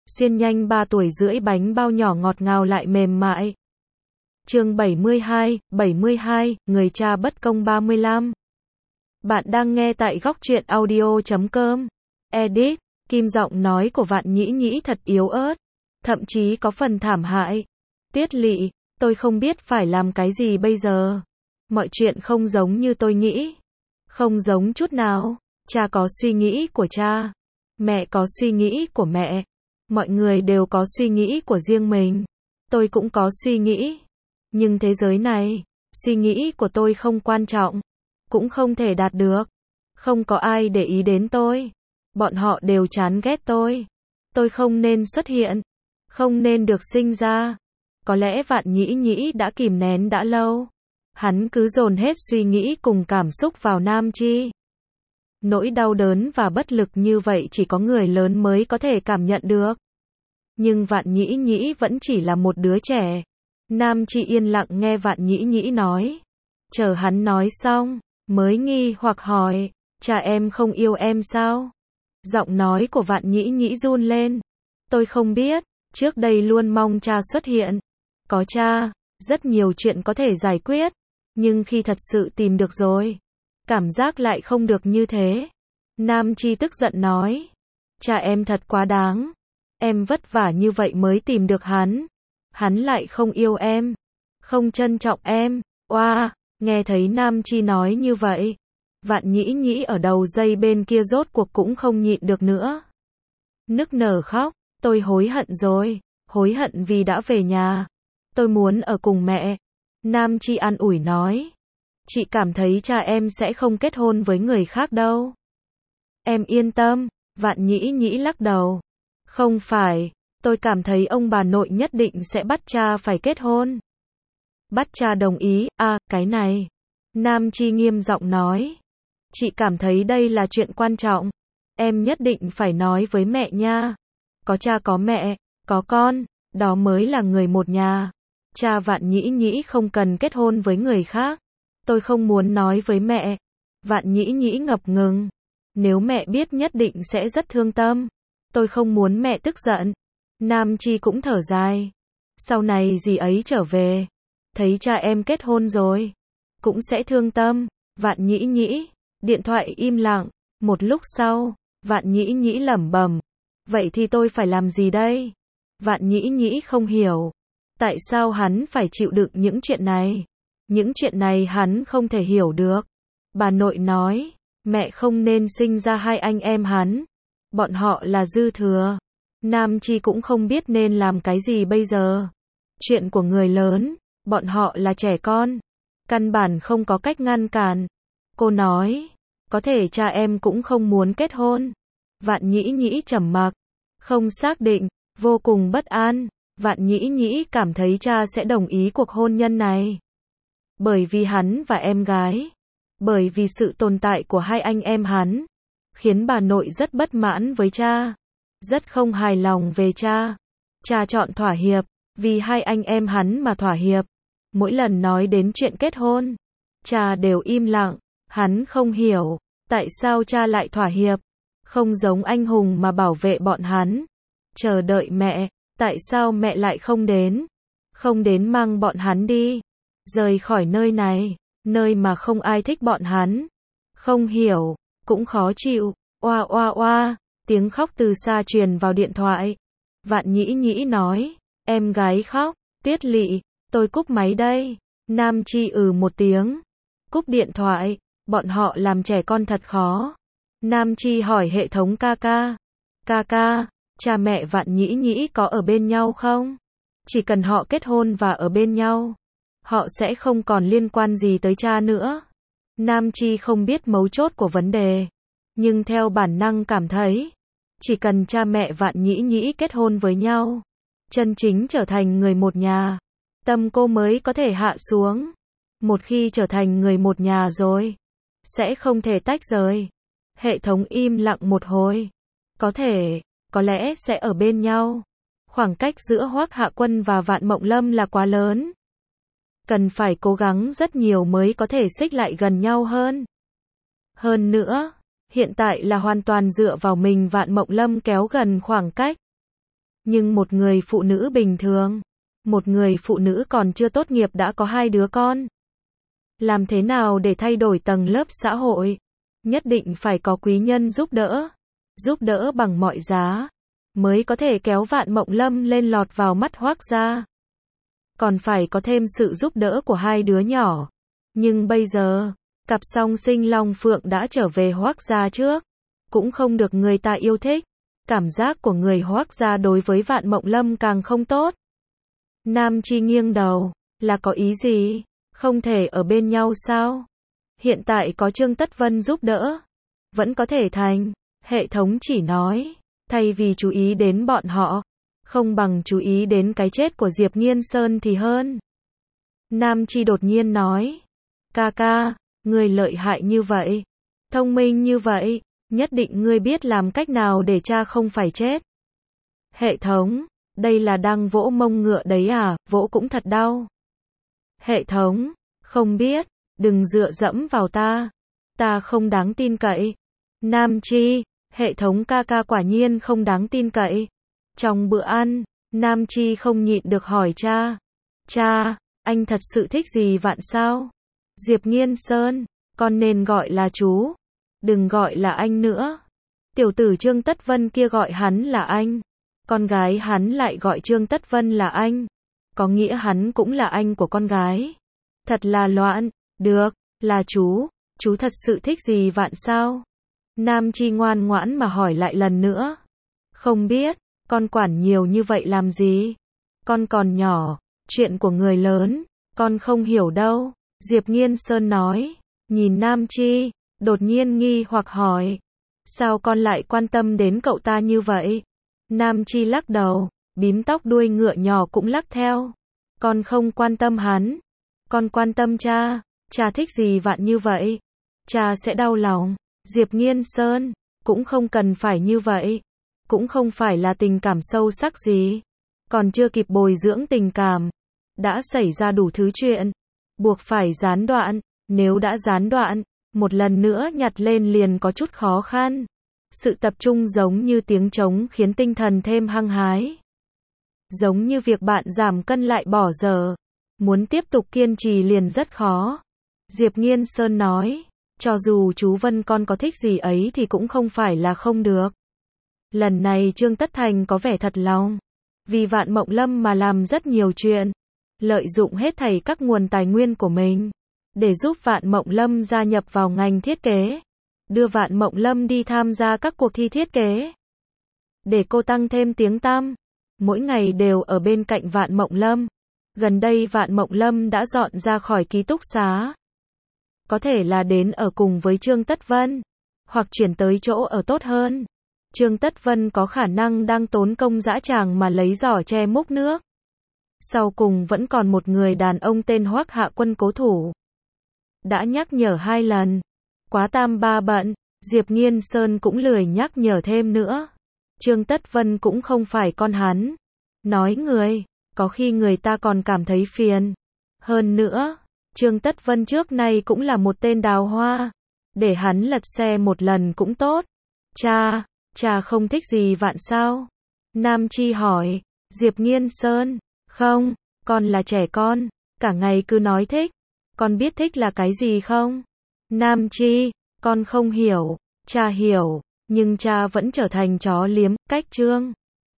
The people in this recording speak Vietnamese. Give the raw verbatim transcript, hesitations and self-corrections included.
xiên nhanh ba tuổi rưỡi bánh bao nhỏ ngọt ngào lại mềm mại. Chương bảy mươi hai, bảy mươi hai, người cha bất công ba mươi lăm. Bạn đang nghe tại góc truyện audio chấm com. Edit, Kim giọng nói của Vạn Nhĩ Nhĩ thật yếu ớt, thậm chí có phần thảm hại. Tiết Lị, tôi không biết phải làm cái gì bây giờ. Mọi chuyện không giống như tôi nghĩ. Không giống chút nào. Cha có suy nghĩ của cha. Mẹ có suy nghĩ của mẹ. Mọi người đều có suy nghĩ của riêng mình. Tôi cũng có suy nghĩ. Nhưng thế giới này, suy nghĩ của tôi không quan trọng. Cũng không thể đạt được. Không có ai để ý đến tôi. Bọn họ đều chán ghét tôi. Tôi không nên xuất hiện. Không nên được sinh ra. Có lẽ Vạn Nhĩ Nhĩ đã kìm nén đã lâu. Hắn cứ dồn hết suy nghĩ cùng cảm xúc vào Nam Chi. Nỗi đau đớn và bất lực như vậy chỉ có người lớn mới có thể cảm nhận được. Nhưng Vạn Nhĩ Nhĩ vẫn chỉ là một đứa trẻ. Nam Chi yên lặng nghe Vạn Nhĩ Nhĩ nói. Chờ hắn nói xong, mới nghi hoặc hỏi, cha em không yêu em sao? Giọng nói của Vạn Nhĩ Nhĩ run lên. Tôi không biết, trước đây luôn mong cha xuất hiện. Có cha, rất nhiều chuyện có thể giải quyết. Nhưng khi thật sự tìm được rồi, cảm giác lại không được như thế. Nam Chi tức giận nói. Cha em thật quá đáng. Em vất vả như vậy mới tìm được hắn. Hắn lại không yêu em. Không trân trọng em. Oa, wow, nghe thấy Nam Chi nói như vậy. Vạn Nhĩ Nhĩ ở đầu dây bên kia rốt cuộc cũng không nhịn được nữa. Nức nở khóc. Tôi hối hận rồi. Hối hận vì đã về nhà. Tôi muốn ở cùng mẹ. Nam Chi an ủi nói. Chị cảm thấy cha em sẽ không kết hôn với người khác đâu. Em yên tâm. Vạn Nhĩ Nhĩ lắc đầu. Không phải. Tôi cảm thấy ông bà nội nhất định sẽ bắt cha phải kết hôn. Bắt cha đồng ý, à, cái này. Nam Chi nghiêm giọng nói. Chị cảm thấy đây là chuyện quan trọng. Em nhất định phải nói với mẹ nha. Có cha có mẹ, có con, đó mới là người một nhà. Cha Vạn Nhĩ Nhĩ không cần kết hôn với người khác. Tôi không muốn nói với mẹ. Vạn Nhĩ Nhĩ ngập ngừng. Nếu mẹ biết nhất định sẽ rất thương tâm. Tôi không muốn mẹ tức giận. Nam Chi cũng thở dài. Sau này dì ấy trở về. Thấy cha em kết hôn rồi. Cũng sẽ thương tâm. Vạn Nhĩ Nhĩ. Điện thoại im lặng. Một lúc sau, Vạn Nhĩ Nhĩ lẩm bẩm. Vậy thì tôi phải làm gì đây? Vạn Nhĩ Nhĩ không hiểu. Tại sao hắn phải chịu đựng những chuyện này? Những chuyện này hắn không thể hiểu được. Bà nội nói. Mẹ không nên sinh ra hai anh em hắn. Bọn họ là dư thừa. Nam Chi cũng không biết nên làm cái gì bây giờ. Chuyện của người lớn. Bọn họ là trẻ con. Căn bản không có cách ngăn cản. Cô nói. Có thể cha em cũng không muốn kết hôn. Vạn Nhĩ Nhĩ trầm mặc. Không xác định. Vô cùng bất an. Vạn Nhĩ Nhĩ cảm thấy cha sẽ đồng ý cuộc hôn nhân này. Bởi vì hắn và em gái. Bởi vì sự tồn tại của hai anh em hắn. Khiến bà nội rất bất mãn với cha. Rất không hài lòng về cha. Cha chọn thỏa hiệp. Vì hai anh em hắn mà thỏa hiệp. Mỗi lần nói đến chuyện kết hôn. Cha đều im lặng. Hắn không hiểu. Tại sao cha lại thỏa hiệp. Không giống anh hùng mà bảo vệ bọn hắn. Chờ đợi mẹ. Tại sao mẹ lại không đến? Không đến mang bọn hắn đi. Rời khỏi nơi này. Nơi mà không ai thích bọn hắn. Không hiểu. Cũng khó chịu. Oa oa oa. Tiếng khóc từ xa truyền vào điện thoại. Vạn Nhĩ Nhĩ nói. Em gái khóc. Tiết Lị. Tôi cúp máy đây. Nam Chi ừ một tiếng. Cúp điện thoại. Bọn họ làm trẻ con thật khó. Nam Chi hỏi hệ thống ca ca. Ca ca. Cha mẹ Vạn Nhĩ Nhĩ có ở bên nhau không? Chỉ cần họ kết hôn và ở bên nhau. Họ sẽ không còn liên quan gì tới cha nữa. Nam Chi không biết mấu chốt của vấn đề. Nhưng theo bản năng cảm thấy. Chỉ cần cha mẹ Vạn Nhĩ Nhĩ kết hôn với nhau. Chân chính trở thành người một nhà. Tâm cô mới có thể hạ xuống. Một khi trở thành người một nhà rồi. Sẽ không thể tách rời. Hệ thống im lặng một hồi. Có thể. Có lẽ sẽ ở bên nhau. Khoảng cách giữa Hoắc Hạ Quân và Vạn Mộng Lâm là quá lớn. Cần phải cố gắng rất nhiều mới có thể xích lại gần nhau hơn. Hơn nữa, hiện tại là hoàn toàn dựa vào mình Vạn Mộng Lâm kéo gần khoảng cách. Nhưng một người phụ nữ bình thường, một người phụ nữ còn chưa tốt nghiệp đã có hai đứa con. Làm thế nào để thay đổi tầng lớp xã hội? Nhất định phải có quý nhân giúp đỡ, giúp đỡ bằng mọi giá, mới có thể kéo Vạn Mộng Lâm lên lọt vào mắt Hoác gia. Còn phải có thêm sự giúp đỡ của hai đứa nhỏ. Nhưng bây giờ, cặp song sinh Long Phượng đã trở về Hoác gia trước, cũng không được người ta yêu thích. Cảm giác của người Hoác gia đối với Vạn Mộng Lâm càng không tốt. Nam Chi nghiêng đầu, là có ý gì? Không thể ở bên nhau sao? Hiện tại có Trương Tất Vân giúp đỡ, vẫn có thể thành. Hệ thống chỉ nói, thay vì chú ý đến bọn họ, không bằng chú ý đến cái chết của Diệp Nghiên Sơn thì hơn. Nam Chi đột nhiên nói, ca ca, ngươi lợi hại như vậy, thông minh như vậy, nhất định ngươi biết làm cách nào để cha không phải chết. Hệ thống, đây là đang vỗ mông ngựa đấy à, vỗ cũng thật đau. Hệ thống, không biết, đừng dựa dẫm vào ta, ta không đáng tin cậy. Nam Chi, hệ thống ca ca quả nhiên không đáng tin cậy. Trong bữa ăn, Nam Chi không nhịn được hỏi cha, cha, anh thật sự thích gì Vạn sao? Diệp Nghiên Sơn, con nên gọi là chú, đừng gọi là anh nữa. Tiểu tử Trương Tất Vân kia gọi hắn là anh, con gái hắn lại gọi Trương Tất Vân là anh, có nghĩa hắn cũng là anh của con gái. Thật là loạn. Được, là chú, chú thật sự thích gì Vạn sao? Nam Chi ngoan ngoãn mà hỏi lại lần nữa. Không biết, con quản nhiều như vậy làm gì? Con còn nhỏ, chuyện của người lớn, con không hiểu đâu. Diệp Nghiên Sơn nói, nhìn Nam Chi, đột nhiên nghi hoặc hỏi. Sao con lại quan tâm đến cậu ta như vậy? Nam Chi lắc đầu, bím tóc đuôi ngựa nhỏ cũng lắc theo. Con không quan tâm hắn, con quan tâm cha. Cha thích gì Vạn như vậy? Cha sẽ đau lòng. Diệp Nghiên Sơn, cũng không cần phải như vậy. Cũng không phải là tình cảm sâu sắc gì. Còn chưa kịp bồi dưỡng tình cảm. Đã xảy ra đủ thứ chuyện. Buộc phải gián đoạn. Nếu đã gián đoạn, một lần nữa nhặt lên liền có chút khó khăn. Sự tập trung giống như tiếng trống khiến tinh thần thêm hăng hái. Giống như việc bạn giảm cân lại bỏ dở. Muốn tiếp tục kiên trì liền rất khó. Diệp Nghiên Sơn nói, cho dù chú Vân con có thích gì ấy thì cũng không phải là không được. Lần này Trương Tất Thành có vẻ thật lòng, vì Vạn Mộng Lâm mà làm rất nhiều chuyện, lợi dụng hết thảy các nguồn tài nguyên của mình, để giúp Vạn Mộng Lâm gia nhập vào ngành thiết kế, đưa Vạn Mộng Lâm đi tham gia các cuộc thi thiết kế, để cô tăng thêm tiếng tăm, mỗi ngày đều ở bên cạnh Vạn Mộng Lâm. Gần đây Vạn Mộng Lâm đã dọn ra khỏi ký túc xá. Có thể là đến ở cùng với Trương Tất Vân, hoặc chuyển tới chỗ ở tốt hơn. Trương Tất Vân có khả năng đang tốn công dã tràng mà lấy giỏ che múc nước. Sau cùng vẫn còn một người đàn ông tên Hoắc Hạ Quân cố thủ. Đã nhắc nhở hai lần. Quá tam ba bận, Diệp Nghiên Sơn cũng lười nhắc nhở thêm nữa. Trương Tất Vân cũng không phải con hắn. Nói người, có khi người ta còn cảm thấy phiền. Hơn nữa, Trương Tất Vân trước nay cũng là một tên đào hoa. Để hắn lật xe một lần cũng tốt. Cha, cha không thích gì Vạn sao? Nam Chi hỏi. Diệp Nghiên Sơn, không, con là trẻ con, cả ngày cứ nói thích. Con biết thích là cái gì không? Nam Chi, con không hiểu. Cha hiểu, nhưng cha vẫn trở thành chó liếm, cách Trương